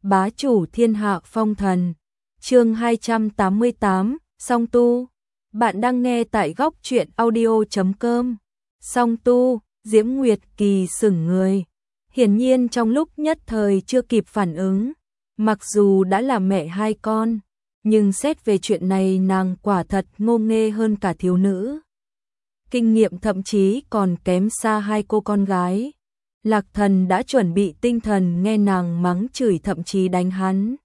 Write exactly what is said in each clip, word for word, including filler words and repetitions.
Bá chủ thiên hạ phong thần. Chương hai trăm tám mươi tám, Song Tu. Bạn đang nghe tại góc truyện audio chấm com. Song Tu, Diễm Nguyệt Kỳ sững người. Hiển nhiên trong lúc nhất thời chưa kịp phản ứng, mặc dù đã là mẹ hai con, nhưng xét về chuyện này nàng quả thật ngô nghê hơn cả thiếu nữ. Kinh nghiệm thậm chí còn kém xa hai cô con gái. Lạc Thần đã chuẩn bị tinh thần nghe nàng mắng chửi thậm chí đánh hắn.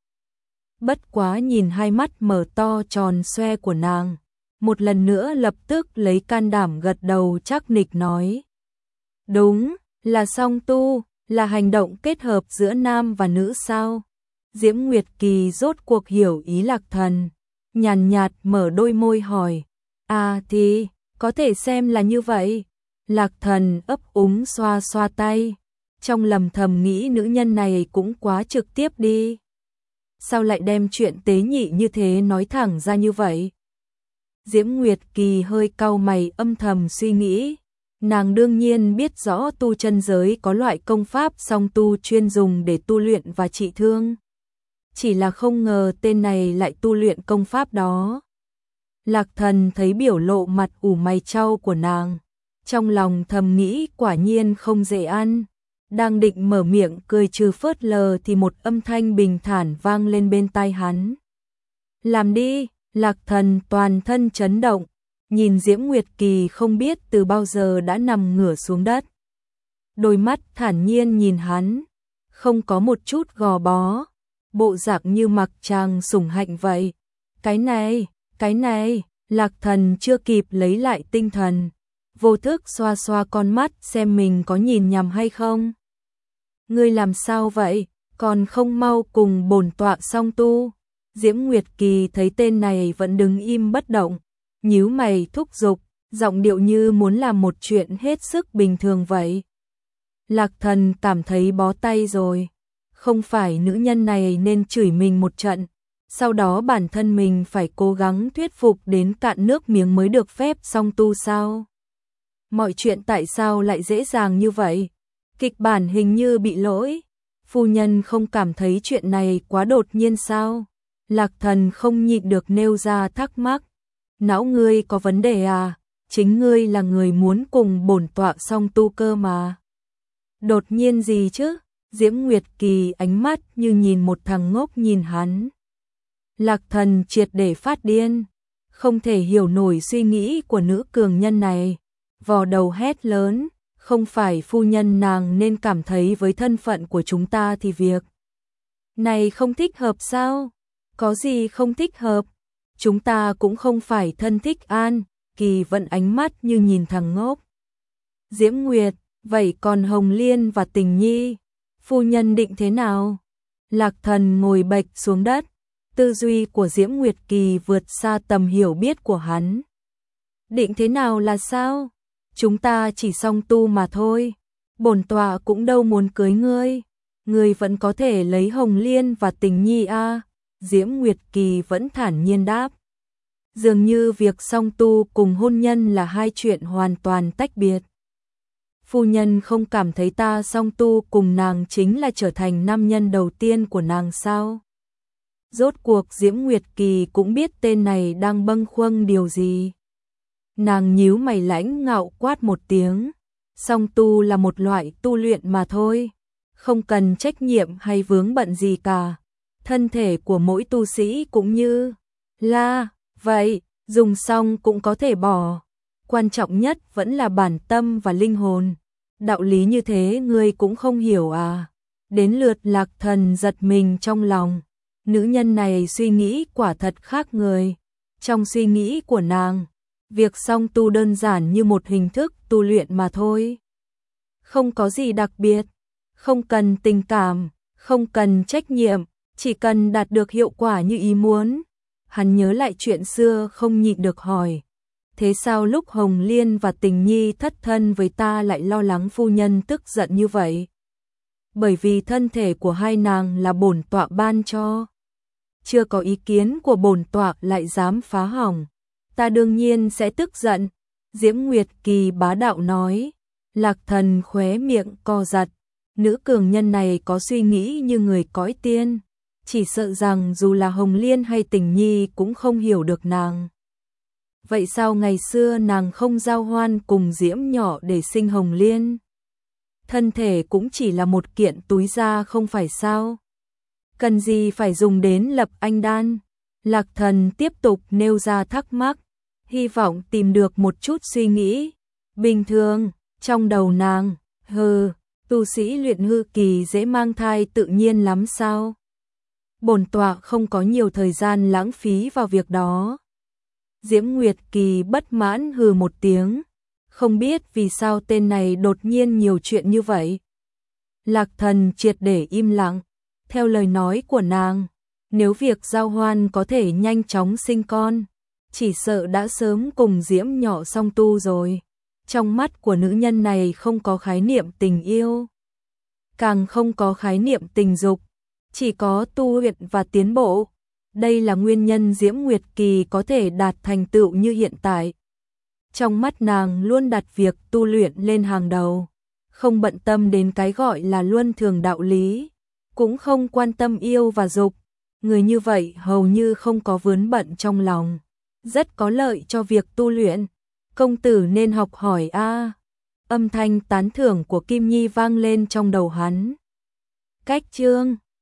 Bất quá nhìn hai mắt mở to tròn xoe của nàng, một lần nữa lập tức lấy can đảm gật đầu chắc nịch nói. Đúng, là song tu, là hành động kết hợp giữa nam và nữ sao? Diễm Nguyệt Kỳ rốt cuộc hiểu ý Lạc Thần, nhàn nhạt mở đôi môi hỏi. À thì, có thể xem là như vậy. Lạc Thần ấp úng xoa xoa tay, trong lầm thầm nghĩ nữ nhân này cũng quá trực tiếp đi. Sao lại đem chuyện tế nhị như thế nói thẳng ra như vậy? Diễm Nguyệt Kỳ hơi cau mày âm thầm suy nghĩ. Nàng đương nhiên biết rõ tu chân giới có loại công pháp song tu chuyên dùng để tu luyện và trị thương. Chỉ là không ngờ tên này lại tu luyện công pháp đó. Lạc Thần thấy biểu lộ mặt ủ mày chau của nàng, trong lòng thầm nghĩ quả nhiên không dễ ăn. Đang định mở miệng cười trừ phớt lờ thì một âm thanh bình thản vang lên bên tai hắn. Làm đi. Lạc Thần toàn thân chấn động, nhìn Diễm Nguyệt Kỳ không biết từ bao giờ đã nằm ngửa xuống đất. Đôi mắt thản nhiên nhìn hắn, không có một chút gò bó, bộ dạng như mặc chàng sủng hạnh vậy. Cái này, cái này, Lạc Thần chưa kịp lấy lại tinh thần, vô thức xoa xoa con mắt xem mình có nhìn nhầm hay không. Ngươi làm sao vậy, còn không mau cùng bổn tọa song tu? Diễm Nguyệt Kỳ thấy tên này vẫn đứng im bất động, nhíu mày thúc giục, giọng điệu như muốn làm một chuyện hết sức bình thường vậy. Lạc Thần cảm thấy bó tay rồi, không phải nữ nhân này nên chửi mình một trận, sau đó bản thân mình phải cố gắng thuyết phục đến cạn nước miếng mới được phép song tu sao? Mọi chuyện tại sao lại dễ dàng như vậy? Kịch bản hình như bị lỗi. Phu nhân không cảm thấy chuyện này quá đột nhiên sao? Lạc Thần không nhịn được nêu ra thắc mắc. Não ngươi có vấn đề à? Chính ngươi là người muốn cùng bổn tọa song tu cơ mà. Đột nhiên gì chứ? Diễm Nguyệt Kỳ ánh mắt như nhìn một thằng ngốc nhìn hắn. Lạc Thần triệt để phát điên, không thể hiểu nổi suy nghĩ của nữ cường nhân này, vò đầu hét lớn. Không phải phu nhân nàng nên cảm thấy với thân phận của chúng ta thì việc này không thích hợp sao? Có gì không thích hợp? Chúng ta cũng không phải thân thích An. Kỳ vẫn ánh mắt như nhìn thằng ngốc. Diễm Nguyệt, vậy còn Hồng Liên và Tình Nhi, phu nhân định thế nào? Lạc Thần ngồi bệch xuống đất, tư duy của Diễm Nguyệt Kỳ vượt xa tầm hiểu biết của hắn. Định thế nào là sao? Chúng ta chỉ song tu mà thôi. Bổn tọa cũng đâu muốn cưới ngươi. Ngươi vẫn có thể lấy Hồng Liên và Tình Nhi a. Diễm Nguyệt Kỳ vẫn thản nhiên đáp. Dường như việc song tu cùng hôn nhân là hai chuyện hoàn toàn tách biệt. Phu nhân không cảm thấy ta song tu cùng nàng chính là trở thành nam nhân đầu tiên của nàng sao? Rốt cuộc Diễm Nguyệt Kỳ cũng biết tên này đang bâng khuâng điều gì. Nàng nhíu mày lãnh ngạo quát một tiếng. Song tu là một loại tu luyện mà thôi, không cần trách nhiệm hay vướng bận gì cả. Thân thể của mỗi tu sĩ cũng như là vậy, dùng xong cũng có thể bỏ. Quan trọng nhất vẫn là bản tâm và linh hồn. Đạo lý như thế ngươi cũng không hiểu à? Đến lượt Lạc Thần giật mình trong lòng. Nữ nhân này suy nghĩ quả thật khác người. Trong suy nghĩ của nàng, việc song tu đơn giản như một hình thức tu luyện mà thôi. Không có gì đặc biệt, không cần tình cảm, không cần trách nhiệm, chỉ cần đạt được hiệu quả như ý muốn. Hắn nhớ lại chuyện xưa không nhịn được hỏi. Thế sao lúc Hồng Liên và Tình Nhi thất thân với ta lại lo lắng phu nhân tức giận như vậy? Bởi vì thân thể của hai nàng là bổn tọa ban cho. Chưa có ý kiến của bổn tọa lại dám phá hỏng. Ta đương nhiên sẽ tức giận. Diễm Nguyệt Kỳ bá đạo nói. Lạc Thần khóe miệng co giật. Nữ cường nhân này có suy nghĩ như người cõi tiên. chỉ sợ rằng dù là Hồng Liên hay Tình Nhi cũng không hiểu được nàng. Vậy sao ngày xưa nàng không giao hoan cùng Diễm nhỏ để sinh Hồng Liên? Thân thể cũng chỉ là một kiện túi da không phải sao? Cần gì phải dùng đến lập anh đan? Lạc Thần tiếp tục nêu ra thắc mắc, hy vọng tìm được một chút suy nghĩ. Bình thường, trong đầu nàng, hừ, tu sĩ luyện hư kỳ dễ mang thai tự nhiên lắm sao? Bổn tọa không có nhiều thời gian lãng phí vào việc đó. Diễm Nguyệt Kỳ bất mãn hừ một tiếng, không biết vì sao tên này đột nhiên nhiều chuyện như vậy. Lạc Thần triệt để im lặng, theo lời nói của nàng, nếu việc giao hoan có thể nhanh chóng sinh con, chỉ sợ đã sớm cùng Diễm nhỏ song tu rồi. Trong mắt của nữ nhân này không có khái niệm tình yêu, càng không có khái niệm tình dục, chỉ có tu luyện và tiến bộ. Đây là nguyên nhân Diễm Nguyệt Kỳ có thể đạt thành tựu như hiện tại. Trong mắt nàng luôn đặt việc tu luyện lên hàng đầu, không bận tâm đến cái gọi là luân thường đạo lý, cũng không quan tâm yêu và dục. Người như vậy hầu như không có vướng bận trong lòng, rất có lợi cho việc tu luyện. Công tử nên học hỏi a. Âm thanh tán thưởng của Kim Nhi vang lên trong đầu hắn. Cách chương